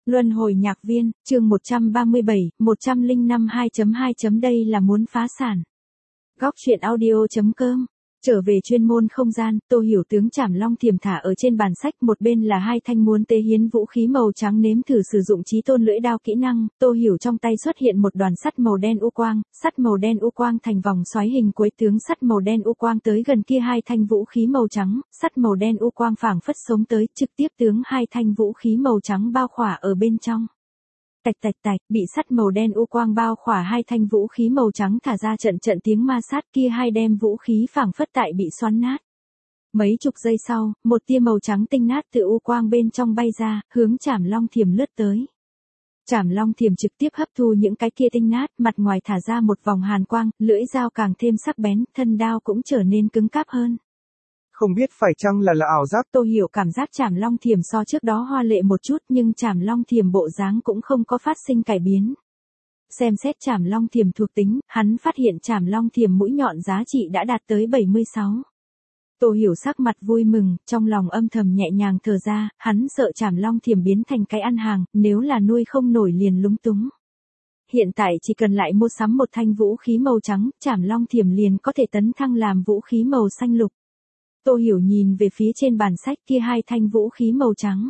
Luân hồi nhạc viên, chương 137, 105 2.2. Đây là muốn phá sản. Góc truyện audio.com. Trở về chuyên môn không gian, Tô Hiểu tướng Trảm Long Thiềm thả ở trên bàn sách, một bên là hai thanh muốn tế hiến vũ khí màu trắng nếm thử sử dụng chí tôn lưỡi đao kỹ năng. Tô Hiểu trong tay xuất hiện một đoàn sắt màu đen u quang, sắt màu đen u quang thành vòng xoáy hình cuối, tướng sắt màu đen u quang tới gần kia hai thanh vũ khí màu trắng, sắt màu đen u quang phảng phất sống tới, trực tiếp tướng hai thanh vũ khí màu trắng bao khỏa ở bên trong. Tạch tạch tạch, bị sắt màu đen u quang bao khỏa hai thanh vũ khí màu trắng thả ra trận trận tiếng ma sát, kia hai đem vũ khí phảng phất tại bị xoắn nát. Mấy chục giây sau, một tia màu trắng tinh nát từ u quang bên trong bay ra, hướng Trảm Long Thiềm lướt tới. Trảm Long Thiềm trực tiếp hấp thu những cái kia tinh nát, mặt ngoài thả ra một vòng hàn quang, lưỡi dao càng thêm sắc bén, thân đao cũng trở nên cứng cáp hơn. Không biết phải chăng là ảo giác. Tô Hiểu cảm giác Trảm Long Thiềm so trước đó hoa lệ một chút, nhưng Trảm Long Thiềm bộ dáng cũng không có phát sinh cải biến. Xem xét Trảm Long Thiềm thuộc tính, hắn phát hiện Trảm Long Thiềm mũi nhọn giá trị đã đạt tới 76. Tô Hiểu sắc mặt vui mừng, trong lòng âm thầm nhẹ nhàng thở ra, hắn sợ Trảm Long Thiềm biến thành cái ăn hàng, nếu là nuôi không nổi liền lúng túng. Hiện tại chỉ cần lại mua sắm một thanh vũ khí màu trắng, Trảm Long Thiềm liền có thể tấn thăng làm vũ khí màu xanh lục. Tô Hiểu nhìn về phía trên bàn sách kia hai thanh vũ khí màu trắng.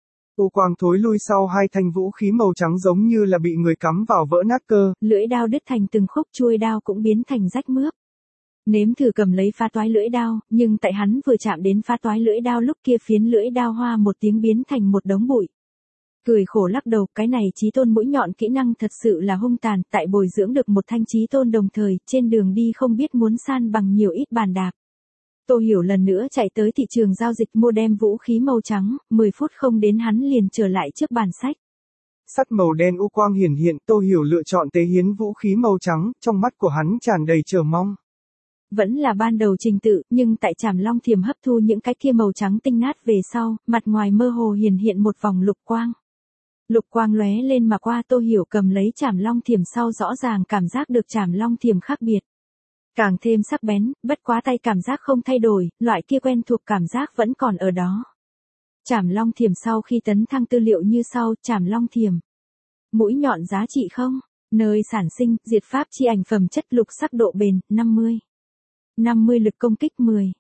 U quang thối lui sau, hai thanh vũ khí màu trắng giống như là bị người cắm vào vỡ nát cơ. Lưỡi đao đứt thành từng khúc, chuôi đao cũng biến thành rách mướp. Nếm thử cầm lấy phá toái lưỡi đao, nhưng tại hắn vừa chạm đến phá toái lưỡi đao lúc kia phiến lưỡi đao hoa một tiếng biến thành một đống bụi. Cười khổ lắc đầu, cái này chí tôn mũi nhọn kỹ năng thật sự là hung tàn, tại bồi dưỡng được một thanh chí tôn đồng thời, trên đường đi không biết muốn san bằng nhiều ít bàn đạp. Tô Hiểu lần nữa chạy tới thị trường giao dịch mua đem vũ khí màu trắng, 10 phút không đến hắn liền trở lại trước bàn sách. Sắt màu đen u quang hiển hiện, Tô Hiểu lựa chọn tế hiến vũ khí màu trắng, trong mắt của hắn tràn đầy chờ mong. Vẫn là ban đầu trình tự, nhưng tại Trảm Long Thiềm hấp thu những cái kia màu trắng tinh nát về sau, mặt ngoài mơ hồ hiển hiện một vòng lục quang. Lục quang lóe lên mà qua, Tô Hiểu cầm lấy Trảm Long Thiềm sau rõ ràng cảm giác được Trảm Long Thiềm khác biệt. Càng thêm sắc bén, bất quá tay cảm giác không thay đổi, loại kia quen thuộc cảm giác vẫn còn ở đó. Trảm Long Thiềm sau khi tấn thăng tư liệu như sau, Trảm Long Thiềm. Mũi nhọn giá trị không, nơi sản sinh, diệt pháp chi ảnh phẩm chất lục sắc độ bền, 50. 50 lực công kích 10.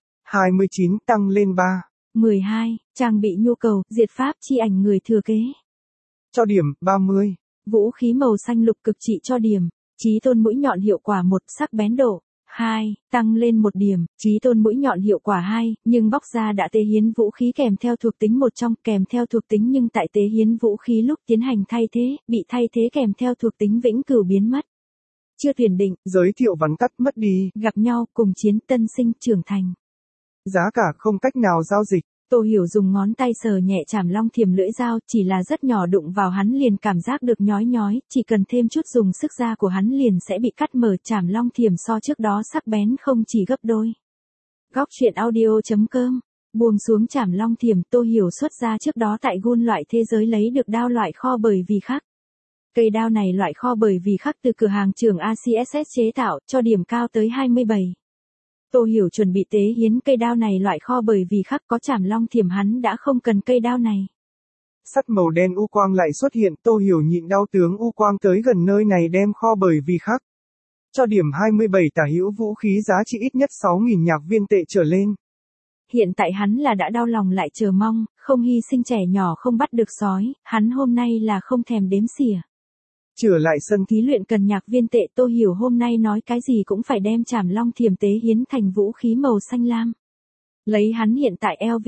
29 tăng lên 3. 12, trang bị nhu cầu, diệt pháp chi ảnh người thừa kế. Cho điểm, 30. Vũ khí màu xanh lục cực trị cho điểm. Chí tôn mũi nhọn hiệu quả 1, sắc bén độ 2, tăng lên 1 điểm, chí tôn mũi nhọn hiệu quả 2, nhưng bóc ra đã tế hiến vũ khí kèm theo thuộc tính một trong, kèm theo thuộc tính nhưng tại tế hiến vũ khí lúc tiến hành thay thế, bị thay thế kèm theo thuộc tính vĩnh cửu biến mất. Chưa tuyển định, giới thiệu vắn tắt mất đi, gặp nhau, cùng chiến, tân sinh, trưởng thành. Giá cả không cách nào giao dịch. Tô Hiểu dùng ngón tay sờ nhẹ Trảm Long Thiềm lưỡi dao, chỉ là rất nhỏ, đụng vào hắn liền cảm giác được nhói nhói, chỉ cần thêm chút dùng sức da của hắn liền sẽ bị cắt mở. Trảm Long Thiềm so trước đó sắc bén không chỉ gấp đôi. Góc truyện audio.com. Buông xuống Trảm Long Thiềm, Tô Hiểu xuất ra trước đó tại Gun loại thế giới lấy được đao loại kho bởi vì khắc. Cây đao này loại kho bởi vì khắc từ cửa hàng trường ACSS chế tạo, cho điểm cao tới 27. Tô Hiểu chuẩn bị tế hiến cây đao này loại kho bởi vì khắc, có Trảm Long Thiềm hắn đã không cần cây đao này. Sắt màu đen u quang lại xuất hiện, Tô Hiểu nhịn đau tướng u quang tới gần nơi này đem kho bởi vì khắc. Cho điểm 27 tả hữu vũ khí giá trị ít nhất 6.000 nhạc viên tệ trở lên. Hiện tại hắn là đã đau lòng lại chờ mong, không hy sinh trẻ nhỏ không bắt được sói, hắn hôm nay là không thèm đếm xỉa. Trở lại sân thí luyện cần nhạc viên tệ, Tô Hiểu hôm nay nói cái gì cũng phải đem Trảm Long Thiềm tế hiến thành vũ khí màu xanh lam. Lấy hắn hiện tại LV,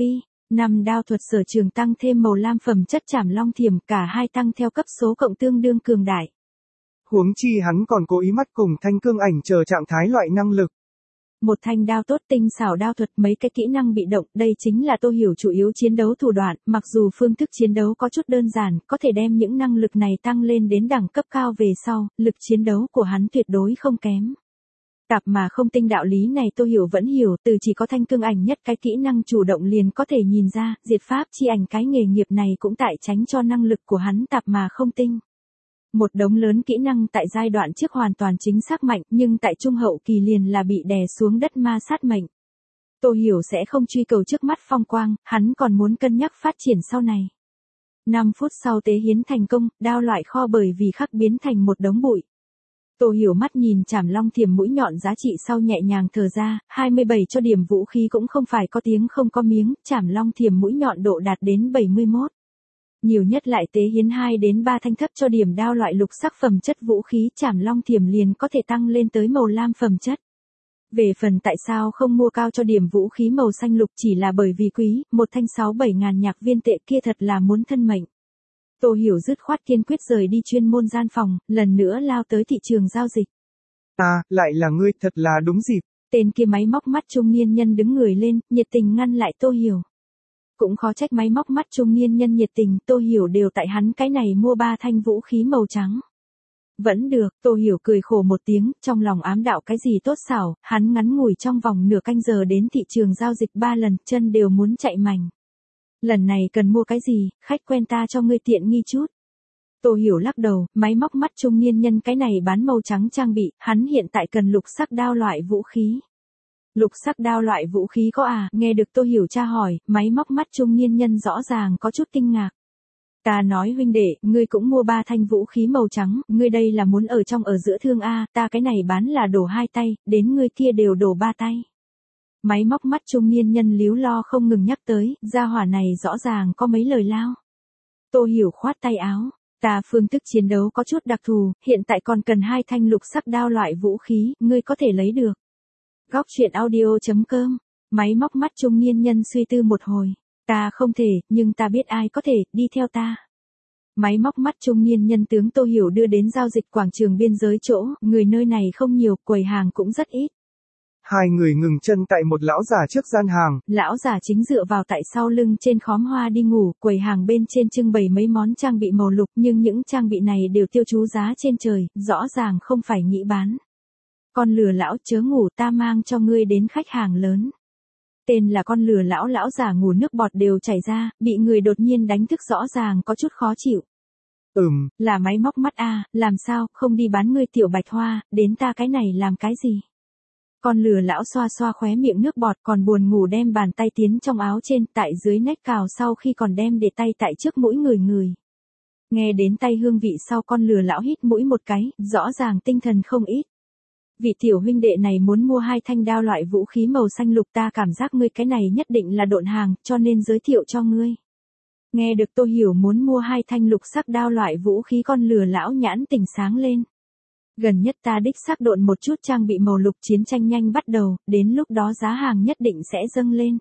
5 đao thuật sở trường tăng thêm màu lam phẩm chất Trảm Long Thiềm, cả hai tăng theo cấp số cộng tương đương cường đại. Huống chi hắn còn cố ý mắt cùng thanh cương ảnh chờ trạng thái loại năng lực. Một thanh đao tốt, tinh xảo đao thuật, mấy cái kỹ năng bị động, đây chính là Tô Hiểu chủ yếu chiến đấu thủ đoạn, mặc dù phương thức chiến đấu có chút đơn giản, có thể đem những năng lực này tăng lên đến đẳng cấp cao về sau, lực chiến đấu của hắn tuyệt đối không kém. Tạp mà không tinh đạo lý này Tô Hiểu vẫn hiểu, từ chỉ có thanh cương ảnh nhất cái kỹ năng chủ động liền có thể nhìn ra, diệt pháp chi ảnh cái nghề nghiệp này cũng tại tránh cho năng lực của hắn tạp mà không tinh. Một đống lớn kỹ năng tại giai đoạn trước hoàn toàn chính xác mạnh, nhưng tại trung hậu kỳ liền là bị đè xuống đất ma sát mệnh. Tô Hiểu sẽ không truy cầu trước mắt phong quang, hắn còn muốn cân nhắc phát triển sau này. 5 phút sau tế hiến thành công, đao loại kho bởi vì khắc biến thành một đống bụi. Tô Hiểu mắt nhìn chảm long thiềm mũi nhọn giá trị sau nhẹ nhàng thở ra, 27 cho điểm vũ khí cũng không phải có tiếng không có miếng, chảm long thiềm mũi nhọn độ đạt đến 71. Nhiều nhất lại tế hiến 2 đến 3 thanh thấp cho điểm đao loại lục sắc phẩm chất vũ khí chảm long thiềm liền có thể tăng lên tới màu lam phẩm chất. Về phần tại sao không mua cao cho điểm vũ khí màu xanh lục chỉ là bởi vì quý, một thanh 6-7 ngàn nhạc viên tệ kia thật là muốn thân mệnh. Tô Hiểu dứt khoát kiên quyết rời đi chuyên môn gian phòng, lần nữa lao tới thị trường giao dịch. Lại là ngươi, thật là đúng dịp. Tên kia máy móc mắt trung niên nhân đứng người lên, nhiệt tình ngăn lại Tô Hiểu. Cũng khó trách máy móc mắt trung niên nhân nhiệt tình, Tô Hiểu đều tại hắn cái này mua 3 thanh vũ khí màu trắng. Vẫn được, Tô Hiểu cười khổ một tiếng, trong lòng ám đạo cái gì tốt xảo, hắn ngắn ngủi trong vòng nửa canh giờ đến thị trường giao dịch 3 lần, chân đều muốn chạy mành. Lần này cần mua cái gì, khách quen ta cho ngươi tiện nghi chút. Tô Hiểu lắc đầu, máy móc mắt trung niên nhân cái này bán màu trắng trang bị, hắn hiện tại cần lục sắc đao loại vũ khí. Lục sắc đao loại vũ khí có nghe được Tô Hiểu tra hỏi, máy móc mắt trung niên nhân rõ ràng có chút kinh ngạc. Ta nói huynh đệ, ngươi cũng mua 3 thanh vũ khí màu trắng, ngươi đây là muốn ở trong ở giữa thương ta cái này bán là đổ 2 tay, đến ngươi kia đều đổ 3 tay. Máy móc mắt trung niên nhân líu lo không ngừng nhắc tới, gia hỏa này rõ ràng có mấy lời lao. Tô Hiểu khoát tay áo, ta phương thức chiến đấu có chút đặc thù, hiện tại còn cần 2 thanh lục sắc đao loại vũ khí, ngươi có thể lấy được. Góc truyện audio.com, máy móc mắt trung niên nhân suy tư một hồi. Ta không thể, nhưng ta biết ai có thể, đi theo ta. Máy móc mắt trung niên nhân tướng Tô Hiểu đưa đến giao dịch quảng trường biên giới chỗ, người nơi này không nhiều, quầy hàng cũng rất ít. Hai người ngừng chân tại một lão già trước gian hàng. Lão già chính dựa vào tại sau lưng trên khóm hoa đi ngủ, quầy hàng bên trên trưng bày mấy món trang bị màu lục nhưng những trang bị này đều tiêu chú giá trên trời, rõ ràng không phải nghĩ bán. Con lừa lão chớ ngủ ta mang cho ngươi đến khách hàng lớn. Tên là con lừa lão già ngủ nước bọt đều chảy ra, bị người đột nhiên đánh thức rõ ràng có chút khó chịu. Là máy móc mắt làm sao, không đi bán ngươi tiểu bạch hoa, đến ta cái này làm cái gì? Con lừa lão xoa xoa khóe miệng nước bọt còn buồn ngủ đem bàn tay tiến trong áo trên tại dưới nách cào sau khi còn đem để tay tại trước mũi người. Nghe đến tay hương vị sau con lừa lão hít mũi một cái, rõ ràng tinh thần không ít. Vị tiểu huynh đệ này muốn mua 2 thanh đao loại vũ khí màu xanh lục ta cảm giác ngươi cái này nhất định là độn hàng, cho nên giới thiệu cho ngươi. Nghe được Tô Hiểu muốn mua 2 thanh lục sắc đao loại vũ khí con lừa lão nhãn tỉnh sáng lên. Gần nhất ta đích xác độn một chút trang bị màu lục chiến tranh nhanh bắt đầu, đến lúc đó giá hàng nhất định sẽ dâng lên.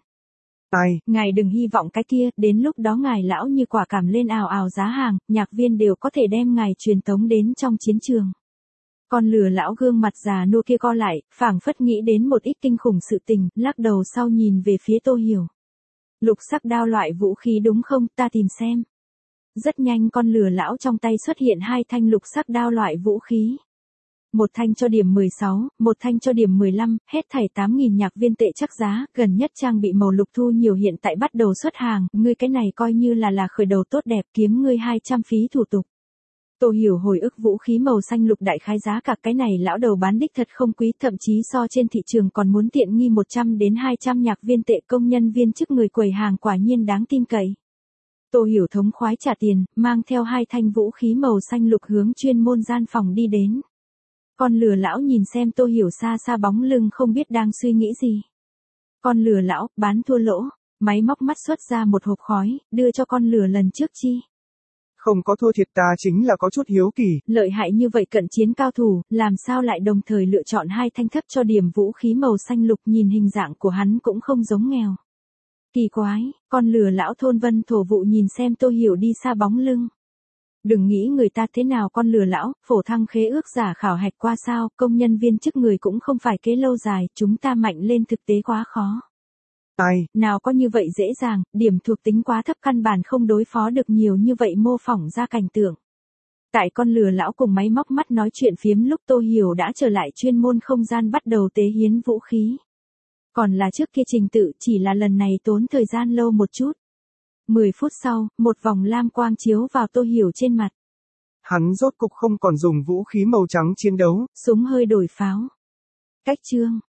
Ngài đừng hy vọng cái kia, đến lúc đó ngài lão như quả cảm lên ào ào giá hàng, nhạc viên đều có thể đem ngài truyền tống đến trong chiến trường. Con lừa lão gương mặt già nua kia co lại, phảng phất nghĩ đến một ít kinh khủng sự tình, lắc đầu sau nhìn về phía Tô Hiểu. Lục sắc đao loại vũ khí đúng không, ta tìm xem. Rất nhanh con lừa lão trong tay xuất hiện 2 thanh lục sắc đao loại vũ khí. Một thanh cho điểm 16, một thanh cho điểm 15, hết thảy 8.000 nhạc viên tệ chắc giá, gần nhất trang bị màu lục thu nhiều hiện tại bắt đầu xuất hàng, ngươi cái này coi như là khởi đầu tốt đẹp kiếm ngươi 200 phí thủ tục. Tô Hiểu hồi ức vũ khí màu xanh lục đại khái giá cả cái này lão đầu bán đích thật không quý, thậm chí so trên thị trường còn muốn tiện nghi 100 đến 200 nhạc viên tệ công nhân viên chức người quầy hàng quả nhiên đáng tin cậy. Tô Hiểu thống khoái trả tiền, mang theo 2 thanh vũ khí màu xanh lục hướng chuyên môn gian phòng đi đến. Con lừa lão nhìn xem Tô Hiểu xa xa bóng lưng không biết đang suy nghĩ gì. Con lừa lão, bán thua lỗ, máy móc mắt xuất ra một hộp khói, đưa cho con lừa lần trước chi. Không có thua thiệt ta chính là có chút hiếu kỳ. Lợi hại như vậy cận chiến cao thủ, làm sao lại đồng thời lựa chọn 2 thanh thấp cho điểm vũ khí màu xanh lục nhìn hình dạng của hắn cũng không giống nghèo. Kỳ quái, con lừa lão thôn vân thổ vụ nhìn xem Tô Hiểu đi xa bóng lưng. Đừng nghĩ người ta thế nào con lừa lão, phổ thăng khế ước giả khảo hạch qua sao, công nhân viên chức người cũng không phải kế lâu dài, chúng ta mạnh lên thực tế quá khó. Nào có như vậy dễ dàng, điểm thuộc tính quá thấp căn bản không đối phó được nhiều như vậy mô phỏng ra cảnh tượng. Tại con lừa lão cùng máy móc mắt nói chuyện phiếm lúc Tô Hiểu đã trở lại chuyên môn không gian bắt đầu tế hiến vũ khí. Còn là trước kia trình tự chỉ là lần này tốn thời gian lâu một chút. 10 phút sau, một vòng lam quang chiếu vào Tô Hiểu trên mặt. Hắn rốt cục không còn dùng vũ khí màu trắng chiến đấu. Súng hơi đổi pháo. Cách chương.